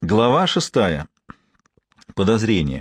Глава 6. Подозрение.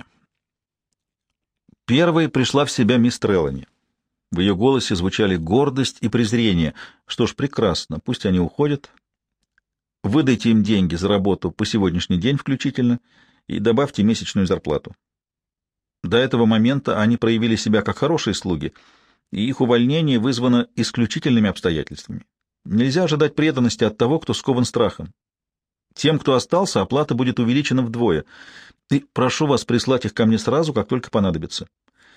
Первой пришла в себя мисс Треллани. В ее голосе звучали гордость и презрение. Что ж, прекрасно, пусть они уходят. Выдайте им деньги за работу по сегодняшний день включительно и добавьте месячную зарплату. До этого момента они проявили себя как хорошие слуги, и их увольнение вызвано исключительными обстоятельствами. Нельзя ожидать преданности от того, кто скован страхом. Тем, кто остался, оплата будет увеличена вдвое. И прошу вас прислать их ко мне сразу, как только понадобится.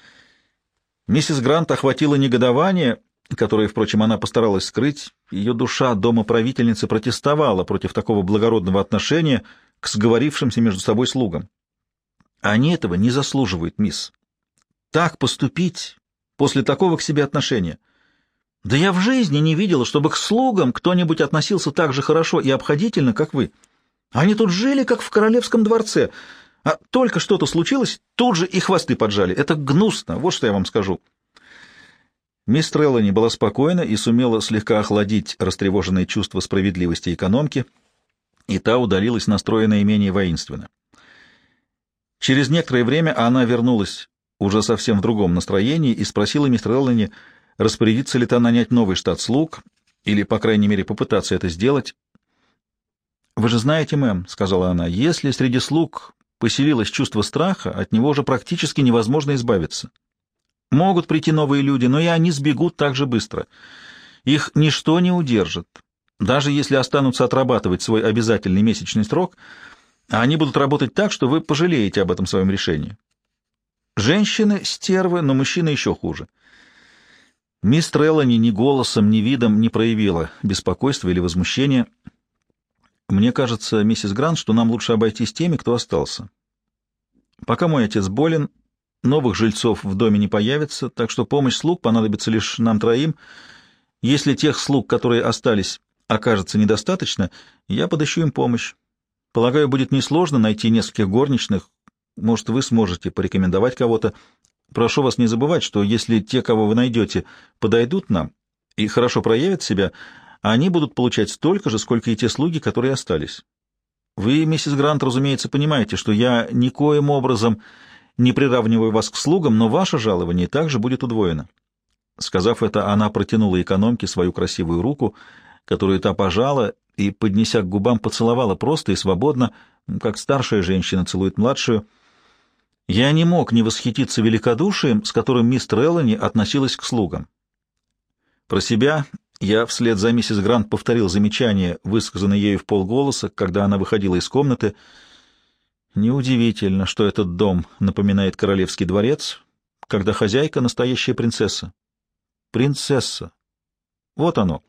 Миссис Грант охватило негодование, которое, впрочем, она постаралась скрыть. Ее душа домоправительницы протестовала против такого благородного отношения к сговорившимся между собой слугам. Они этого не заслуживают, мисс. Так поступить после такого к себе отношения. Да я в жизни не видела, чтобы к слугам кто-нибудь относился так же хорошо и обходительно, как вы. Они тут жили, как в королевском дворце, а только что-то случилось, тут же и хвосты поджали. Это гнусно, вот что я вам скажу. Мисс Треллани была спокойна и сумела слегка охладить растревоженные чувства справедливости экономки, и та удалилась, настроенная менее воинственно. Через некоторое время она вернулась уже совсем в другом настроении и спросила мисс Треллани, распорядится ли та нанять новый штат слуг, или, по крайней мере, попытаться это сделать. «Вы же знаете, мэм, — сказала она, — если среди слуг поселилось чувство страха, от него уже практически невозможно избавиться. Могут прийти новые люди, но и они сбегут так же быстро. Их ничто не удержит. Даже если останутся отрабатывать свой обязательный месячный срок, они будут работать так, что вы пожалеете об этом своем решении. Женщины — стервы, но мужчины еще хуже». Мисс Треллани ни голосом, ни видом не проявила беспокойства или возмущения. «Мне кажется, миссис Грант, что нам лучше обойтись теми, кто остался. Пока мой отец болен, новых жильцов в доме не появится, так что помощь слуг понадобится лишь нам троим. Если тех слуг, которые остались, окажется недостаточно, я подыщу им помощь. Полагаю, будет несложно найти нескольких горничных. Может, вы сможете порекомендовать кого-то. Прошу вас не забывать, что если те, кого вы найдете, подойдут нам и хорошо проявят себя, они будут получать столько же, сколько и те слуги, которые остались. Вы, миссис Грант, разумеется, понимаете, что я никоим образом не приравниваю вас к слугам, но ваше жалование также будет удвоено». Сказав это, она протянула экономке свою красивую руку, которую та пожала и, поднеся к губам, поцеловала просто и свободно, как старшая женщина целует младшую. Я не мог не восхититься великодушием, с которым мисс Треллани относилась к слугам. Про себя я вслед за миссис Грант повторил замечание, высказанное ею вполголоса, когда она выходила из комнаты. Неудивительно, что этот дом напоминает королевский дворец, когда хозяйка — настоящая принцесса. Принцесса. Вот оно.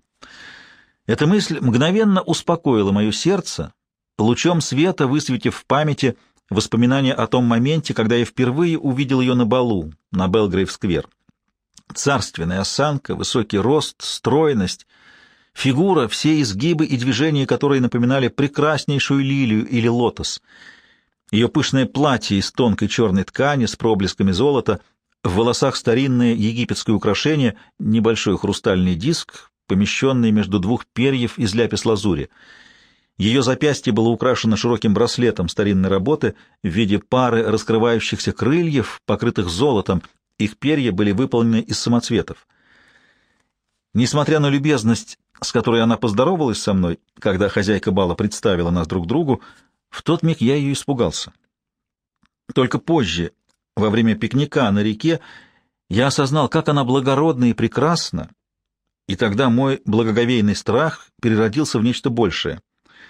Эта мысль мгновенно успокоила мое сердце, лучом света высветив в памяти воспоминания о том моменте, когда я впервые увидел ее на балу на Белгрейв-сквер. Царственная осанка, высокий рост, стройность, фигура, все изгибы и движения, которые напоминали прекраснейшую лилию или лотос. Ее пышное платье из тонкой черной ткани с проблесками золота, в волосах старинное египетское украшение, небольшой хрустальный диск, помещенный между двух перьев из ляпис-лазури. Ее запястье было украшено широким браслетом старинной работы в виде пары раскрывающихся крыльев, покрытых золотом. Их перья были выполнены из самоцветов. Несмотря на любезность, с которой она поздоровалась со мной, когда хозяйка бала представила нас друг другу, в тот миг я ее испугался. Только позже, во время пикника на реке, я осознал, как она благородна и прекрасна, и тогда мой благоговейный страх переродился в нечто большее.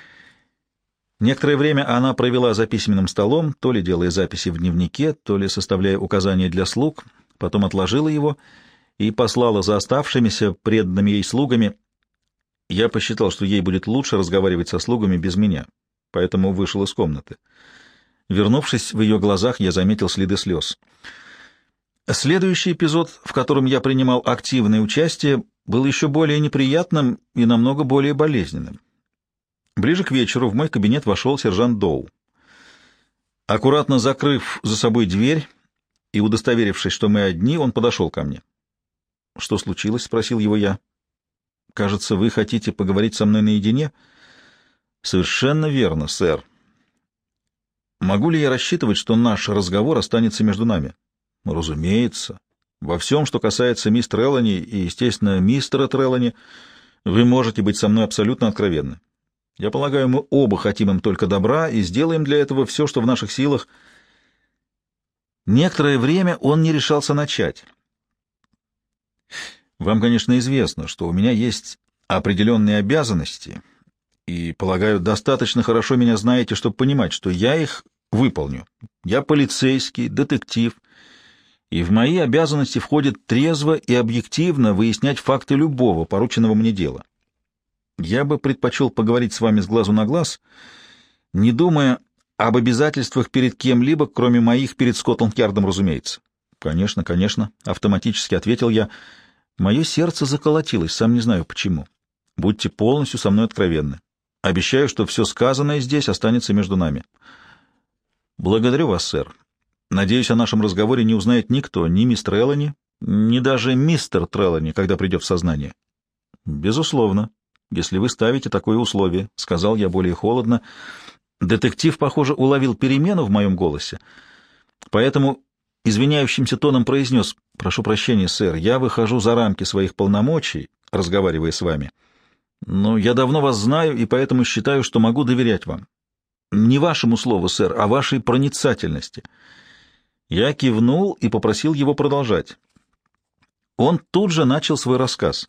Некоторое время она провела за письменным столом, то ли делая записи в дневнике, то ли составляя указания для слуг, потом отложила его и послала за оставшимися преданными ей слугами. Я посчитал, что ей будет лучше разговаривать со слугами без меня, поэтому вышел из комнаты. Вернувшись, в ее глазах я заметил следы слез. Следующий эпизод, в котором я принимал активное участие, был еще более неприятным и намного более болезненным. Ближе к вечеру в мой кабинет вошел сержант Доу. Аккуратно закрыв за собой дверь и удостоверившись, что мы одни, он подошел ко мне. «Что случилось?» — спросил его я. «Кажется, вы хотите поговорить со мной наедине?» «Совершенно верно, сэр. Могу ли я рассчитывать, что наш разговор останется между нами? Разумеется. Во всем, что касается мисс Треллани и, естественно, мистера Треллани, вы можете быть со мной абсолютно откровенны. Я полагаю, мы оба хотим им только добра и сделаем для этого все, что в наших силах. Некоторое время он не решался начать. Вам, конечно, известно, что у меня есть определенные обязанности, и, полагаю, достаточно хорошо меня знаете, чтобы понимать, что я их выполню. Я полицейский, детектив, и в мои обязанности входит трезво и объективно выяснять факты любого порученного мне дела. Я бы предпочел поговорить с вами с глазу на глаз, не думая об обязательствах перед кем-либо, кроме моих перед Скотланд-Ярдом, разумеется. «Конечно, конечно», — автоматически ответил я. Мое сердце заколотилось, сам не знаю почему. Будьте полностью со мной откровенны. Обещаю, что все сказанное здесь останется между нами. Благодарю вас, сэр. Надеюсь, о нашем разговоре не узнает никто, ни мисс Треллани, ни даже мистер Треллани, когда придет в сознание. Безусловно, если вы ставите такое условие, — сказал я более холодно. Детектив, похоже, уловил перемену в моем голосе, поэтому извиняющимся тоном произнес: «Прошу прощения, сэр, я выхожу за рамки своих полномочий, разговаривая с вами. Но я давно вас знаю и поэтому считаю, что могу доверять вам. Не вашему слову, сэр, а вашей проницательности». Я кивнул и попросил его продолжать. Он тут же начал свой рассказ.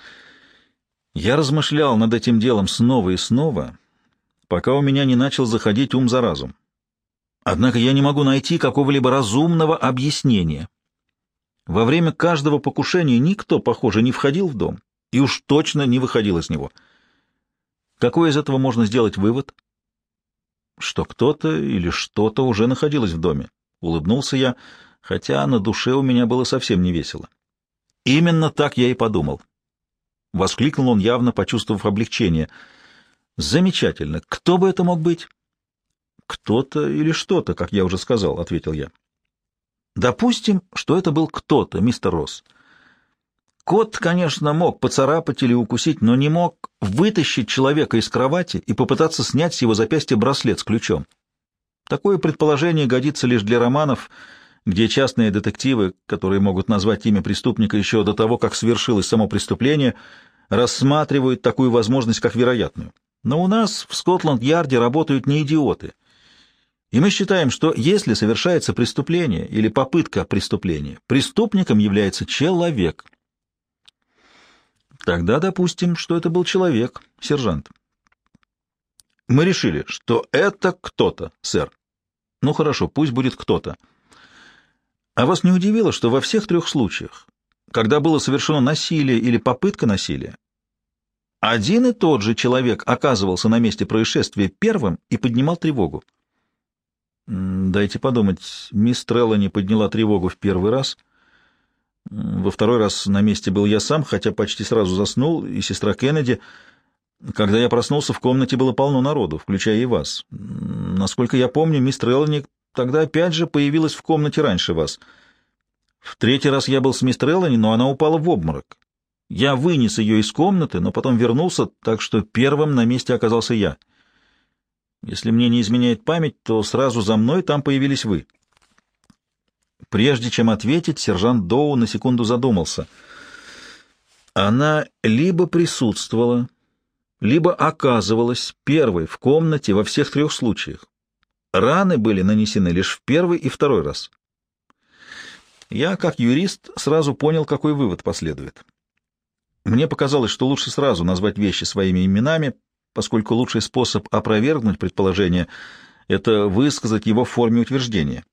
Я размышлял над этим делом снова и снова, пока у меня не начал заходить ум за разум. Однако я не могу найти какого-либо разумного объяснения. Во время каждого покушения никто, похоже, не входил в дом и уж точно не выходил из него. Какой из этого можно сделать вывод? Что кто-то или что-то уже находилось в доме. Улыбнулся я, хотя на душе у меня было совсем не весело. Именно так я и подумал. Воскликнул он, явно почувствовав облегчение. Замечательно. Кто бы это мог быть? Кто-то или что-то, как я уже сказал, — ответил я. Допустим, что это был кто-то, мистер Росс. Кот, конечно, мог поцарапать или укусить, но не мог вытащить человека из кровати и попытаться снять с его запястья браслет с ключом. Такое предположение годится лишь для романов, где частные детективы, которые могут назвать имя преступника еще до того, как совершилось само преступление, рассматривают такую возможность как вероятную. Но у нас в Скотланд-Ярде работают не идиоты. И мы считаем, что если совершается преступление или попытка преступления, преступником является человек. Тогда допустим, что это был человек, сержант. Мы решили, что это кто-то, сэр. Ну хорошо, пусть будет кто-то. А вас не удивило, что во всех трех случаях, когда было совершено насилие или попытка насилия, один и тот же человек оказывался на месте происшествия первым и поднимал тревогу? Дайте подумать, мисс Треллани подняла тревогу в первый раз. Во второй раз на месте был я сам, хотя почти сразу заснул, и сестра Кеннеди. Когда я проснулся, в комнате было полно народу, включая и вас. Насколько я помню, мисс Треллани тогда опять же появилась в комнате раньше вас. В третий раз я был с мисс Треллани, но она упала в обморок. Я вынес ее из комнаты, но потом вернулся, так что первым на месте оказался я. Если мне не изменяет память, то сразу за мной там появились вы. Прежде чем ответить, сержант Доу на секунду задумался. Она либо присутствовала, либо оказывалась первой в комнате во всех трех случаях. Раны были нанесены лишь в первый и второй раз. Я, как юрист, сразу понял, какой вывод последует. Мне показалось, что лучше сразу назвать вещи своими именами, поскольку лучший способ опровергнуть предположение — это высказать его в форме утверждения.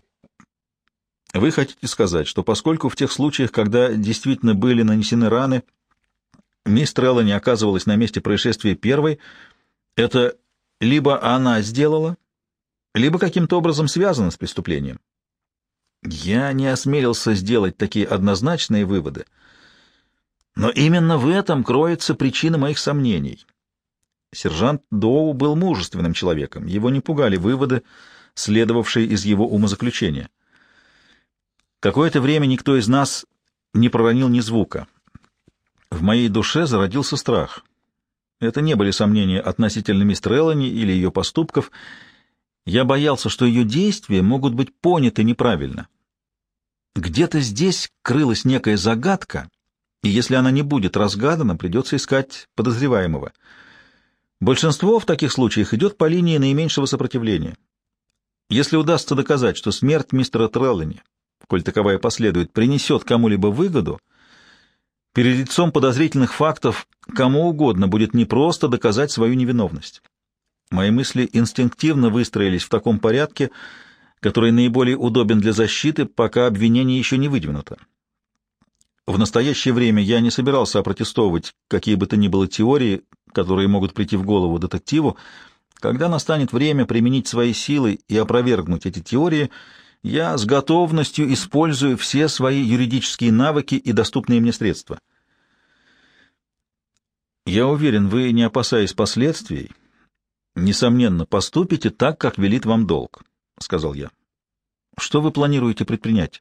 Вы хотите сказать, что поскольку в тех случаях, когда действительно были нанесены раны, мисс Треллани оказывалась на месте происшествия первой, это либо она сделала, либо каким-то образом связано с преступлением? Я не осмелился сделать такие однозначные выводы, но именно в этом кроется причина моих сомнений. Сержант Доу был мужественным человеком, его не пугали выводы, следовавшие из его умозаключения. Какое-то время никто из нас не проронил ни звука. В моей душе зародился страх. Это не были сомнения относительно мисс Треллани или ее поступков. Я боялся, что ее действия могут быть поняты неправильно. Где-то здесь крылась некая загадка, и если она не будет разгадана, придется искать подозреваемого. Большинство в таких случаях идет по линии наименьшего сопротивления. Если удастся доказать, что смерть мистера Треллани, коль таковая последует, принесет кому-либо выгоду, перед лицом подозрительных фактов кому угодно будет непросто доказать свою невиновность. Мои мысли инстинктивно выстроились в таком порядке, который наиболее удобен для защиты, пока обвинение еще не выдвинуто. В настоящее время я не собирался опротестовывать какие бы то ни было теории, которые могут прийти в голову детективу. Когда настанет время применить свои силы и опровергнуть эти теории, я с готовностью использую все свои юридические навыки и доступные мне средства. Я уверен, вы, не опасаясь последствий, несомненно, поступите так, как велит вам долг, — сказал я. Что вы планируете предпринять?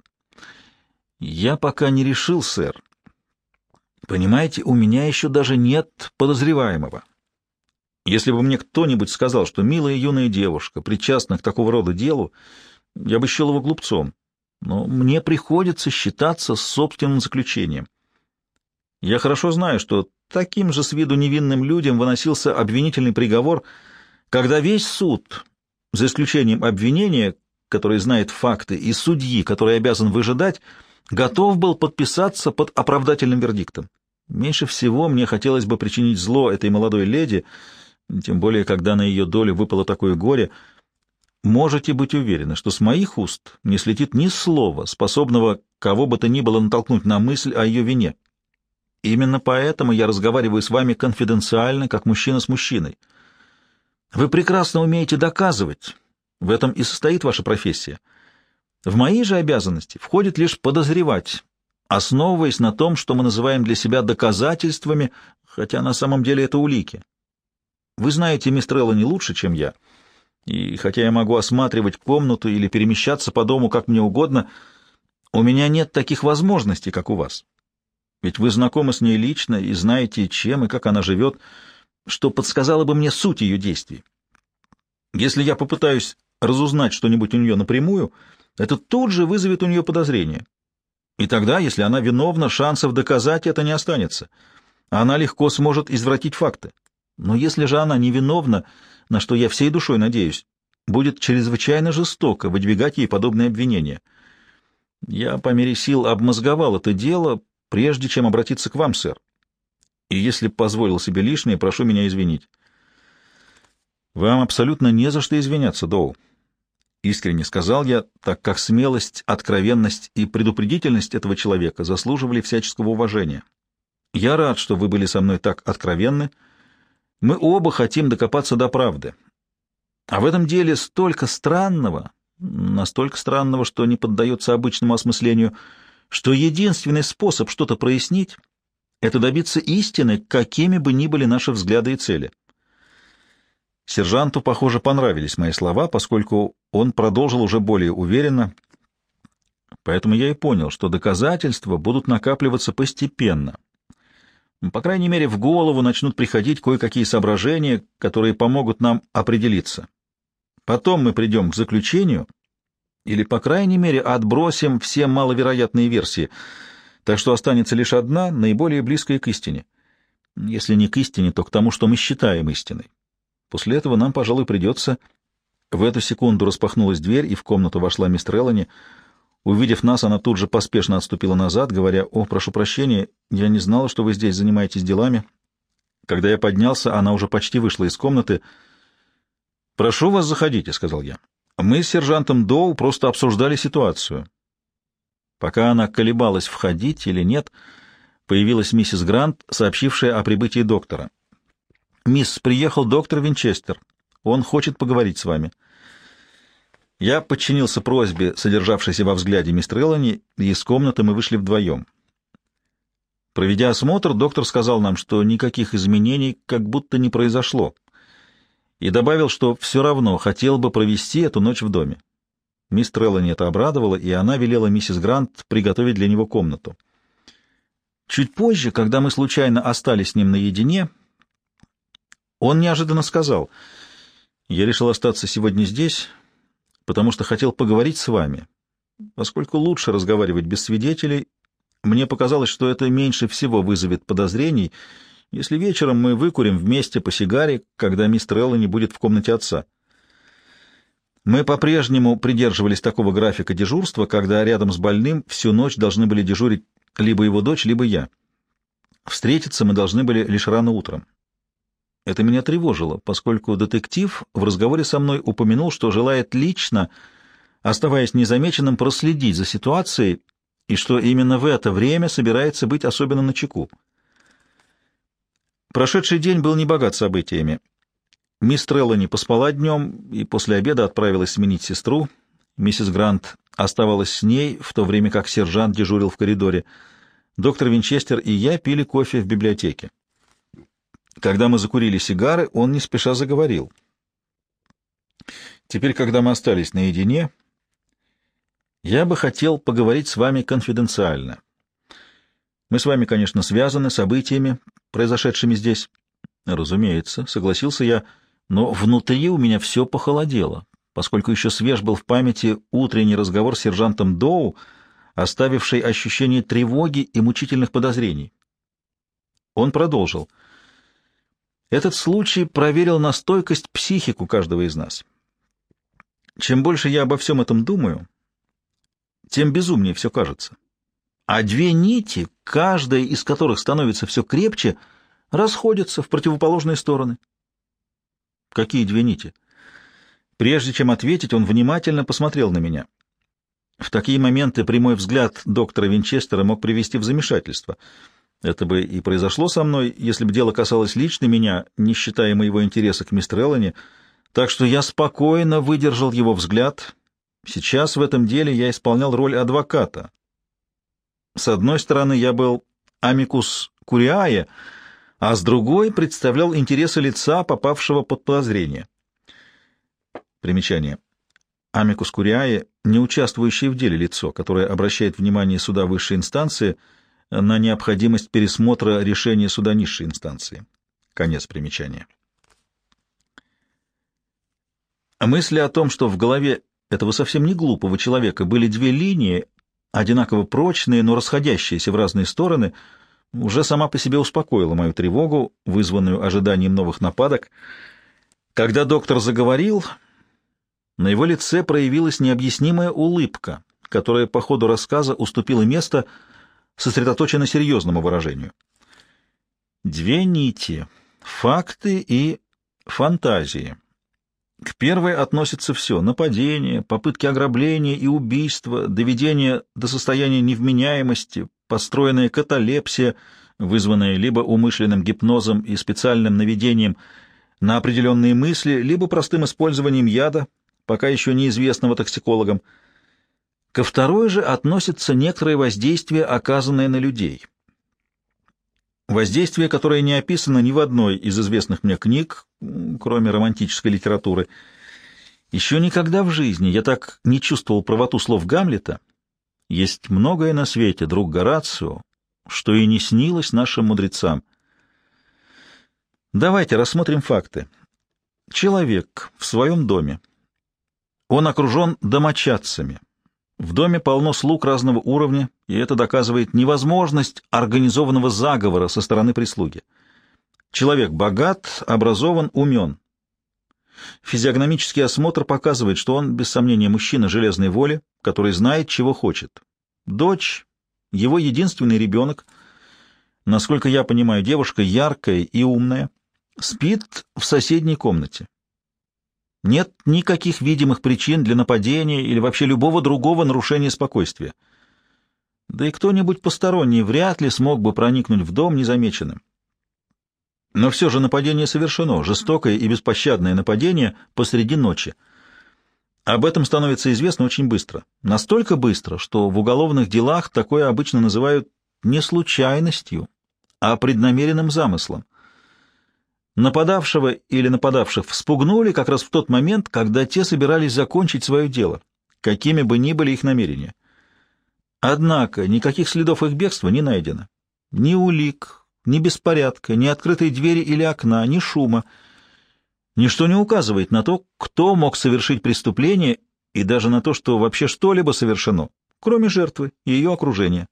Я пока не решил, сэр. Понимаете, у меня еще даже нет подозреваемого. Если бы мне кто-нибудь сказал, что милая юная девушка причастна к такого рода делу, я бы счел его глупцом. Но мне приходится считаться с собственным заключением. Я хорошо знаю, что таким же с виду невинным людям выносился обвинительный приговор, когда весь суд, за исключением обвинения, который знает факты, и судьи, который обязан выжидать, готов был подписаться под оправдательным вердиктом. Меньше всего мне хотелось бы причинить зло этой молодой леди, тем более, когда на ее долю выпало такое горе. Можете быть уверены, что с моих уст не слетит ни слова, способного кого бы то ни было натолкнуть на мысль о ее вине. Именно поэтому я разговариваю с вами конфиденциально, как мужчина с мужчиной. Вы прекрасно умеете доказывать, в этом и состоит ваша профессия. В мои же обязанности входит лишь подозревать, основываясь на том, что мы называем для себя доказательствами, хотя на самом деле это улики. Вы знаете мисс Треллани лучше, чем я, и хотя я могу осматривать комнату или перемещаться по дому как мне угодно, у меня нет таких возможностей, как у вас. Ведь вы знакомы с ней лично и знаете, чем и как она живет, что подсказало бы мне суть ее действий. Если я попытаюсь разузнать что-нибудь у нее напрямую, это тут же вызовет у нее подозрение. И тогда, если она виновна, шансов доказать это не останется. Она легко сможет извратить факты. Но если же она невиновна, на что я всей душой надеюсь, будет чрезвычайно жестоко выдвигать ей подобные обвинения. Я по мере сил обмозговал это дело, прежде чем обратиться к вам, сэр. И если позволил себе лишнее, прошу меня извинить. Вам абсолютно не за что извиняться, Доу. Искренне сказал я, так как смелость, откровенность и предупредительность этого человека заслуживали всяческого уважения. Я рад, что вы были со мной так откровенны. Мы оба хотим докопаться до правды. А в этом деле столько странного, настолько странного, что не поддается обычному осмыслению, что единственный способ что-то прояснить — это добиться истины, какими бы ни были наши взгляды и цели. Сержанту, похоже, понравились мои слова, поскольку он продолжил уже более уверенно. Поэтому я и понял, что доказательства будут накапливаться постепенно. По крайней мере, в голову начнут приходить кое-какие соображения, которые помогут нам определиться. Потом мы придем к заключению или, по крайней мере, отбросим все маловероятные версии, так что останется лишь одна, наиболее близкая к истине. Если не к истине, то к тому, что мы считаем истиной. После этого нам, пожалуй, придется... В эту секунду распахнулась дверь, и в комнату вошла мисс Треллани. Увидев нас, она тут же поспешно отступила назад, говоря: «О, прошу прощения, я не знала, что вы здесь занимаетесь делами». Когда я поднялся, она уже почти вышла из комнаты. «Прошу вас, заходите», — сказал я. «Мы с сержантом Доу просто обсуждали ситуацию». Пока она колебалась, входить или нет, появилась миссис Грант, сообщившая о прибытии доктора. «Мисс, приехал доктор Винчестер. Он хочет поговорить с вами». Я подчинился просьбе, содержавшейся во взгляде мисс Треллани, и из комнаты мы вышли вдвоем. Проведя осмотр, доктор сказал нам, что никаких изменений как будто не произошло, и добавил, что все равно хотел бы провести эту ночь в доме. Мисс Треллани это обрадовало, и она велела миссис Грант приготовить для него комнату. Чуть позже, когда мы случайно остались с ним наедине, он неожиданно сказал: Я решил остаться сегодня здесь, потому что хотел поговорить с вами. Поскольку лучше разговаривать без свидетелей, мне показалось, что это меньше всего вызовет подозрений, если вечером мы выкурим вместе по сигаре, когда мистер Эллани будет в комнате отца. Мы по-прежнему придерживались такого графика дежурства, когда рядом с больным всю ночь должны были дежурить либо его дочь, либо я. Встретиться мы должны были лишь рано утром. Это меня тревожило, поскольку детектив в разговоре со мной упомянул, что желает лично, оставаясь незамеченным, проследить за ситуацией, и что именно в это время собирается быть особенно начеку. Прошедший день был небогат событиями. Мисс Треллани поспала днем и после обеда отправилась сменить сестру. Миссис Грант оставалась с ней, в то время как сержант дежурил в коридоре. Доктор Винчестер и я пили кофе в библиотеке. Когда мы закурили сигары, он не спеша заговорил. «Теперь, когда мы остались наедине, я бы хотел поговорить с вами конфиденциально. Мы с вами, конечно, связаны событиями, произошедшими здесь». «Разумеется», — согласился я, но внутри у меня все похолодело, поскольку еще свеж был в памяти утренний разговор с сержантом Доу, оставивший ощущение тревоги и мучительных подозрений. Он продолжил. «Этот случай проверил на стойкость психику каждого из нас. Чем больше я обо всем этом думаю, тем безумнее все кажется. А две нити, каждая из которых становится все крепче, расходятся в противоположные стороны». «Какие две нити?» Прежде чем ответить, он внимательно посмотрел на меня. В такие моменты прямой взгляд доктора Винчестера мог привести в замешательство. Это бы и произошло со мной, если бы дело касалось лично меня, не считая моего интереса к мистеру Эллани, так что я спокойно выдержал его взгляд. Сейчас в этом деле я исполнял роль адвоката. С одной стороны, я был амикус куриае, а с другой представлял интересы лица, попавшего под подозрение. Примечание. Амикус куриае — не участвующее в деле лицо, которое обращает внимание суда высшей инстанции на необходимость пересмотра решения суда низшей инстанции. Конец примечания. А мысли о том, что в голове этого совсем не глупого человека были две линии, одинаково прочные, но расходящиеся в разные стороны, уже сама по себе успокоила мою тревогу, вызванную ожиданием новых нападок. Когда доктор заговорил, на его лице проявилась необъяснимая улыбка, которая по ходу рассказа уступила место сосредоточенно серьезному выражению. Две нити — факты и фантазии. К первой относится все — нападение, попытки ограбления и убийства, доведение до состояния невменяемости, построенная каталепсия, вызванная либо умышленным гипнозом и специальным наведением на определенные мысли, либо простым использованием яда, пока еще неизвестного токсикологам. Ко второй же относится некоторое воздействие, оказанное на людей. Воздействие, которое не описано ни в одной из известных мне книг, кроме романтической литературы. Еще никогда в жизни я так не чувствовал правоту слов Гамлета. Есть многое на свете, друг Горацио, что и не снилось нашим мудрецам. Давайте рассмотрим факты. Человек в своем доме. Он окружен домочадцами. В доме полно слуг разного уровня, и это доказывает невозможность организованного заговора со стороны прислуги. Человек богат, образован, умен. Физиогномический осмотр показывает, что он, без сомнения, мужчина железной воли, который знает, чего хочет. Дочь — его единственный ребенок. Насколько я понимаю, девушка яркая и умная, спит в соседней комнате. Нет никаких видимых причин для нападения или вообще любого другого нарушения спокойствия. Да и кто-нибудь посторонний вряд ли смог бы проникнуть в дом незамеченным. Но все же нападение совершено, жестокое и беспощадное нападение посреди ночи. Об этом становится известно очень быстро. Настолько быстро, что в уголовных делах такое обычно называют не случайностью, а преднамеренным замыслом. Нападавшего или нападавших вспугнули как раз в тот момент, когда те собирались закончить свое дело, какими бы ни были их намерения. Однако никаких следов их бегства не найдено. Ни улик, ни беспорядка, ни открытой двери или окна, ни шума. Ничто не указывает на то, кто мог совершить преступление, и даже на то, что вообще что-либо совершено, кроме жертвы и ее окружения.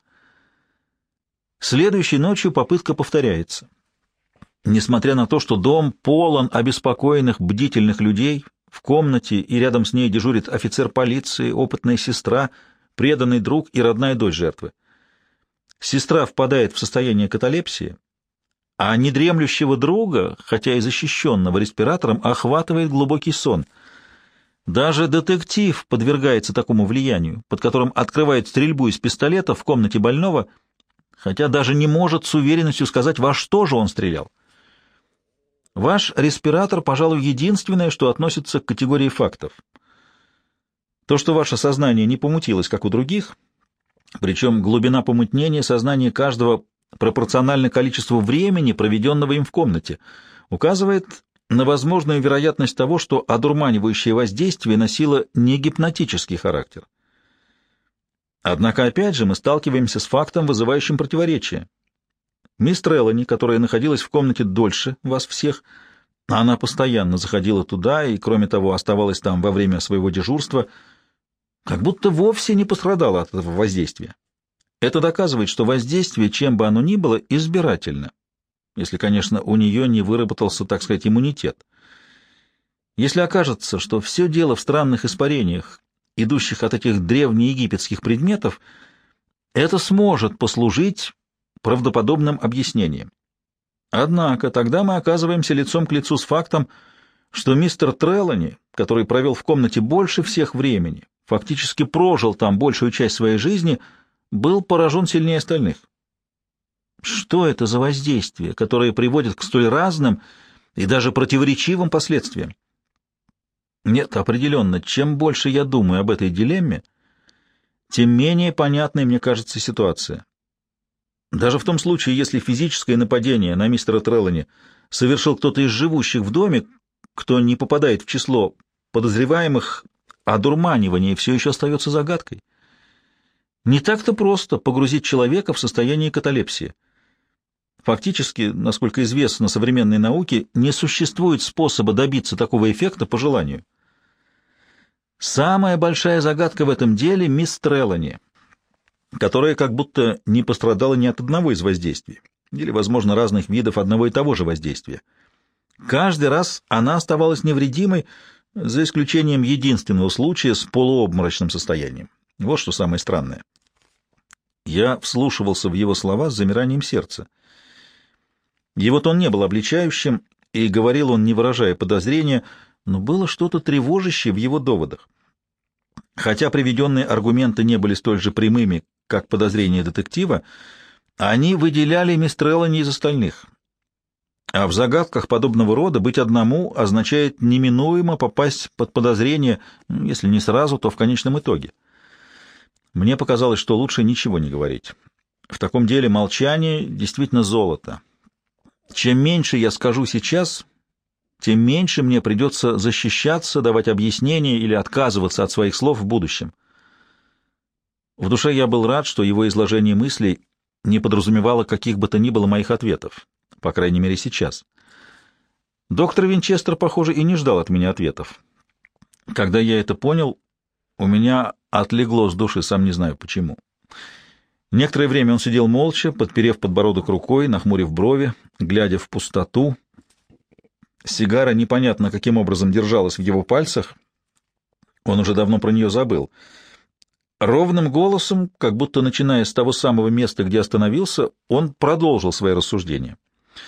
Следующей ночью попытка повторяется. Несмотря на то, что дом полон обеспокоенных, бдительных людей, в комнате и рядом с ней дежурит офицер полиции, опытная сестра, преданный друг и родная дочь жертвы. Сестра впадает в состояние каталепсии, а недремлющего друга, хотя и защищенного респиратором, охватывает глубокий сон. Даже детектив подвергается такому влиянию, под которым открывает стрельбу из пистолета в комнате больного, хотя даже не может с уверенностью сказать, во что же он стрелял. Ваш респиратор, пожалуй, единственное, что относится к категории фактов. То, что ваше сознание не помутилось, как у других, причем глубина помутнения сознания каждого пропорциональна количеству времени, проведенного им в комнате, указывает на возможную вероятность того, что одурманивающее воздействие носило не гипнотический характер. Однако, опять же, мы сталкиваемся с фактом, вызывающим противоречие. Мисс Трелани, которая находилась в комнате дольше вас всех, она постоянно заходила туда и, кроме того, оставалась там во время своего дежурства, как будто вовсе не пострадала от этого воздействия. Это доказывает, что воздействие, чем бы оно ни было, избирательно, если, конечно, у нее не выработался, так сказать, иммунитет. Если окажется, что все дело в странных испарениях, идущих от этих древнеегипетских предметов, это сможет послужить правдоподобным объяснением. Однако тогда мы оказываемся лицом к лицу с фактом, что мистер Трелани, который провел в комнате больше всех времени, фактически прожил там большую часть своей жизни, был поражен сильнее остальных. Что это за воздействие, которое приводит к столь разным и даже противоречивым последствиям? Нет, определенно, чем больше я думаю об этой дилемме, тем менее понятной мне кажется ситуация. Даже в том случае, если физическое нападение на мистера Трелани совершил кто-то из живущих в доме, кто не попадает в число подозреваемых, одурманивание все еще остается загадкой. Не так-то просто погрузить человека в состояние каталепсии. Фактически, насколько известно современной науке, не существует способа добиться такого эффекта по желанию. Самая большая загадка в этом деле — мисс Трелани, которая как будто не пострадала ни от одного из воздействий, или, возможно, разных видов одного и того же воздействия. Каждый раз она оставалась невредимой, за исключением единственного случая с полуобморочным состоянием. Вот что самое странное. Я вслушивался в его слова с замиранием сердца. Его тон не был обличающим, и говорил он, не выражая подозрения, но было что-то тревожащее в его доводах. Хотя приведенные аргументы не были столь же прямыми, как подозрения детектива, они выделяли мисс Трелани из остальных. А в загадках подобного рода быть одному означает неминуемо попасть под подозрение, если не сразу, то в конечном итоге. Мне показалось, что лучше ничего не говорить. В таком деле молчание действительно золото. Чем меньше я скажу сейчас, тем меньше мне придется защищаться, давать объяснения или отказываться от своих слов в будущем. В душе я был рад, что его изложение мыслей не подразумевало каких бы то ни было моих ответов, по крайней мере сейчас. Доктор Винчестер, похоже, и не ждал от меня ответов. Когда я это понял, у меня отлегло с души, сам не знаю почему. Некоторое время он сидел молча, подперев подбородок рукой, нахмурив брови, глядя в пустоту. Сигара непонятно каким образом держалась в его пальцах. Он уже давно про нее забыл. Ровным голосом, как будто начиная с того самого места, где остановился, он продолжил свои рассуждения.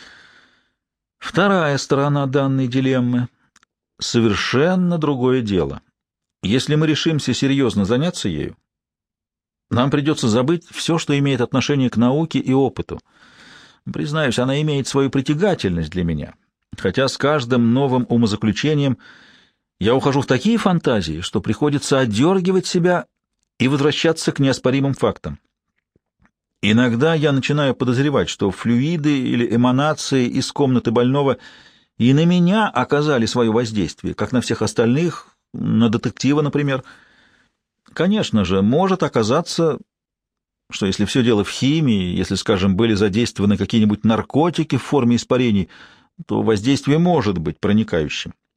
Вторая сторона данной дилеммы — совершенно другое дело. Если мы решимся серьезно заняться ею, нам придется забыть все, что имеет отношение к науке и опыту. Признаюсь, она имеет свою притягательность для меня, хотя с каждым новым умозаключением я ухожу в такие фантазии, что приходится отдергивать себя и возвращаться к неоспоримым фактам. Иногда я начинаю подозревать, что флюиды или эманации из комнаты больного и на меня оказали свое воздействие, как на всех остальных, на детектива, например. Конечно же, может оказаться, что если все дело в химии, если, скажем, были задействованы какие-нибудь наркотики в форме испарений, то воздействие может быть проникающим.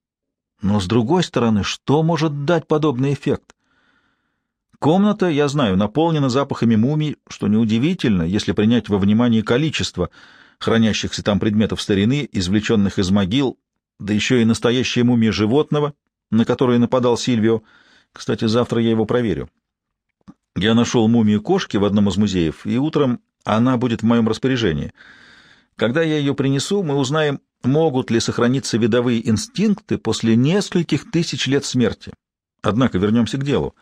Но, с другой стороны, что может дать подобный эффект? Комната, я знаю, наполнена запахами мумий, что неудивительно, если принять во внимание количество хранящихся там предметов старины, извлеченных из могил, да еще и настоящая мумия животного, на которое нападал Сильвио. Кстати, завтра я его проверю. Я нашел мумию кошки в одном из музеев, и утром она будет в моем распоряжении. Когда я ее принесу, мы узнаем, могут ли сохраниться видовые инстинкты после нескольких тысяч лет смерти. Однако вернемся к делу.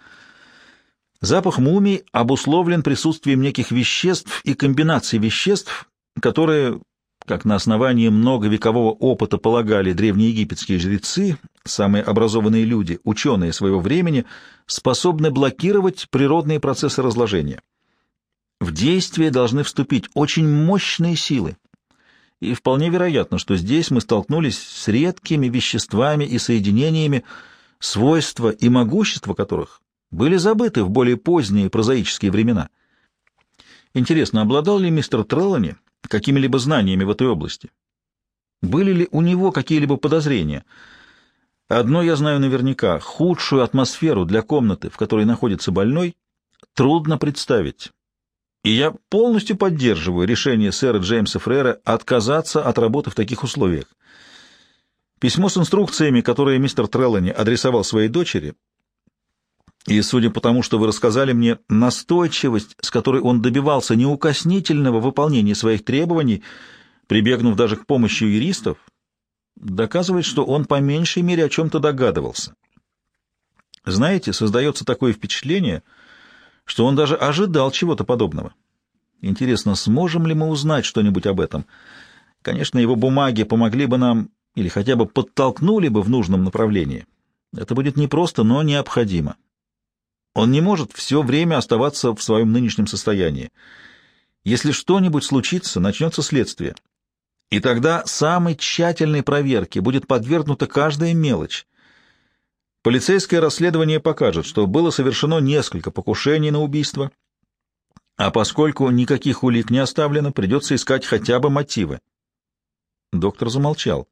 Запах мумий обусловлен присутствием неких веществ и комбинаций веществ, которые, как на основании многовекового опыта полагали древнеегипетские жрецы, самые образованные люди, ученые своего времени, способны блокировать природные процессы разложения. В действие должны вступить очень мощные силы. И вполне вероятно, что здесь мы столкнулись с редкими веществами и соединениями, свойства и могущество которых были забыты в более поздние прозаические времена. Интересно, обладал ли мистер Треллани какими-либо знаниями в этой области? Были ли у него какие-либо подозрения? Одно я знаю наверняка: худшую атмосферу для комнаты, в которой находится больной, трудно представить. И я полностью поддерживаю решение сэра Джеймса Фрера отказаться от работы в таких условиях. Письмо с инструкциями, которое мистер Треллани адресовал своей дочери, и, судя по тому, что вы рассказали мне, настойчивость, с которой он добивался неукоснительного выполнения своих требований, прибегнув даже к помощи юристов, доказывает, что он по меньшей мере о чем-то догадывался. Знаете, создается такое впечатление, что он даже ожидал чего-то подобного. Интересно, сможем ли мы узнать что-нибудь об этом? Конечно, его бумаги помогли бы нам или хотя бы подтолкнули бы в нужном направлении. Это будет непросто, но необходимо. Он не может все время оставаться в своем нынешнем состоянии. Если что-нибудь случится, начнется следствие. И тогда самой тщательной проверке будет подвергнута каждая мелочь. Полицейское расследование покажет, что было совершено несколько покушений на убийство, а поскольку никаких улик не оставлено, придется искать хотя бы мотивы. Доктор замолчал.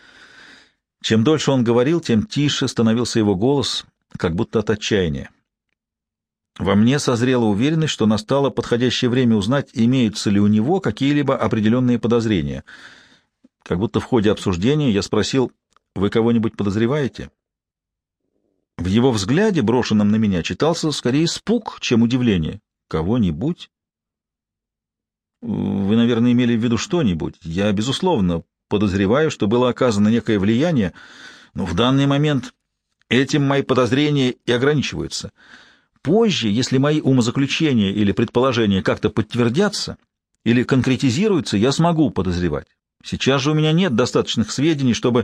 Чем дольше он говорил, тем тише становился его голос, как будто от отчаяния. Во мне созрела уверенность, что настало подходящее время узнать, имеются ли у него какие-либо определенные подозрения. Как будто в ходе обсуждения я спросил: «Вы кого-нибудь подозреваете?» В его взгляде, брошенном на меня, читался скорее испуг, чем удивление. «Кого-нибудь?» «Вы, наверное, имели в виду что-нибудь. Я, безусловно, подозреваю, что было оказано некое влияние, но в данный момент этим мои подозрения и ограничиваются. Позже, если мои умозаключения или предположения как-то подтвердятся или конкретизируются, я смогу подозревать. Сейчас же у меня нет достаточных сведений, чтобы...»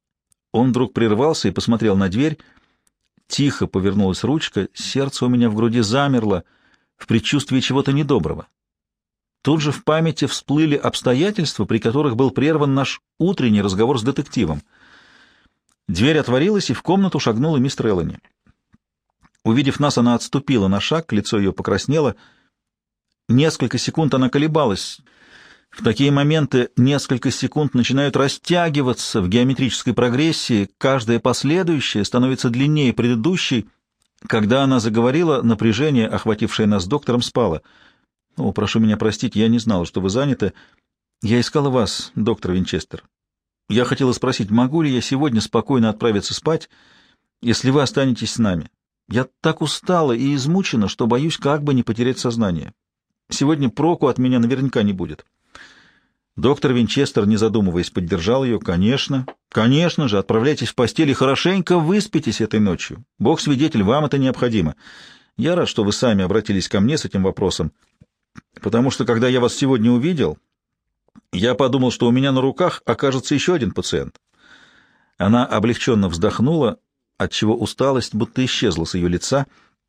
Он вдруг прервался и посмотрел на дверь. Тихо повернулась ручка, сердце у меня в груди замерло в предчувствии чего-то недоброго. Тут же в памяти всплыли обстоятельства, при которых был прерван наш утренний разговор с детективом. Дверь отворилась, и в комнату шагнула мисс Треллани. Увидев нас, она отступила на шаг, лицо ее покраснело. Несколько секунд она колебалась. В такие моменты несколько секунд начинают растягиваться в геометрической прогрессии, каждая последующая становится длиннее предыдущей. Когда она заговорила, напряжение, охватившее нас с доктором, спало. «О, прошу меня простить, я не знала, что вы заняты. Я искала вас, доктор Винчестер. Я хотела спросить, могу ли я сегодня спокойно отправиться спать, если вы останетесь с нами? Я так устала и измучена, что боюсь как бы не потерять сознание. Сегодня проку от меня наверняка не будет». Доктор Винчестер, не задумываясь, поддержал ее. «Конечно, конечно же, отправляйтесь в постель и хорошенько выспитесь этой ночью. Бог свидетель, вам это необходимо. Я рад, что вы сами обратились ко мне с этим вопросом, потому что, когда я вас сегодня увидел, я подумал, что у меня на руках окажется еще один пациент». Она облегченно вздохнула, отчего усталость будто исчезла с ее лица.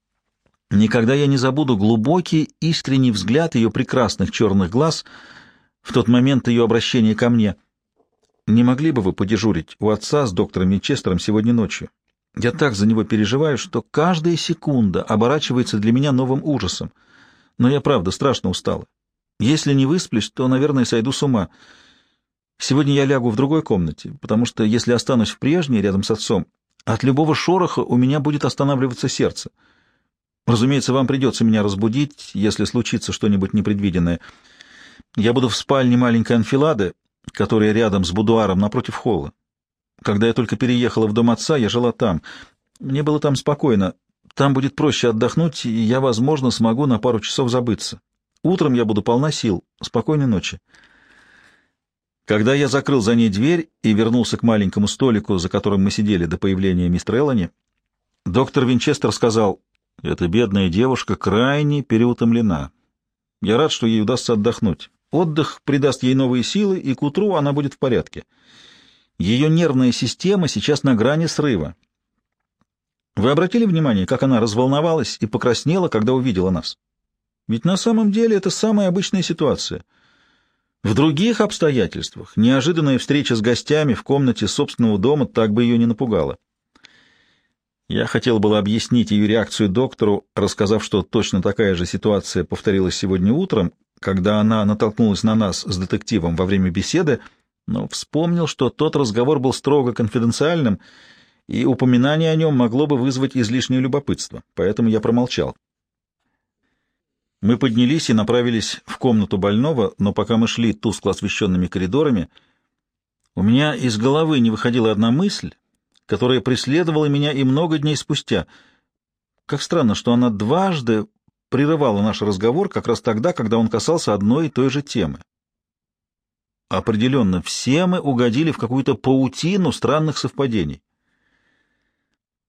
Никогда я не забуду глубокий, искренний взгляд ее прекрасных черных глаз в тот момент ее обращения ко мне. «Не могли бы вы подежурить у отца с доктором Винчестером сегодня ночью? Я так за него переживаю, что каждая секунда оборачивается для меня новым ужасом. Но я, правда, страшно устала. Если не высплюсь, то, наверное, сойду с ума. Сегодня я лягу в другой комнате, потому что если останусь в прежней, рядом с отцом, от любого шороха у меня будет останавливаться сердце. Разумеется, вам придется меня разбудить, если случится что-нибудь непредвиденное. Я буду в спальне маленькой анфилады, которая рядом с будуаром напротив холла. Когда я только переехала в дом отца, я жила там. Мне было там спокойно. Там будет проще отдохнуть, и я, возможно, смогу на пару часов забыться. Утром я буду полна сил. Спокойной ночи. Когда я закрыл за ней дверь и вернулся к маленькому столику, за которым мы сидели до появления мистера Эллани, доктор Винчестер сказал: «Эта бедная девушка крайне переутомлена. Я рад, что ей удастся отдохнуть. Отдых придаст ей новые силы, и к утру она будет в порядке. Ее нервная система сейчас на грани срыва. Вы обратили внимание, как она разволновалась и покраснела, когда увидела нас? Ведь на самом деле это самая обычная ситуация. В других обстоятельствах неожиданная встреча с гостями в комнате собственного дома так бы ее не напугала». Я хотел было объяснить ее реакцию доктору, рассказав, что точно такая же ситуация повторилась сегодня утром, когда она натолкнулась на нас с детективом во время беседы, но вспомнил, что тот разговор был строго конфиденциальным, и упоминание о нем могло бы вызвать излишнее любопытство, поэтому я промолчал. Мы поднялись и направились в комнату больного, но пока мы шли тускло освещенными коридорами, у меня из головы не выходила одна мысль, которая преследовала меня и много дней спустя. Как странно, что она дважды прерывала наш разговор как раз тогда, когда он касался одной и той же темы. Определенно, все мы угодили в какую-то паутину странных совпадений.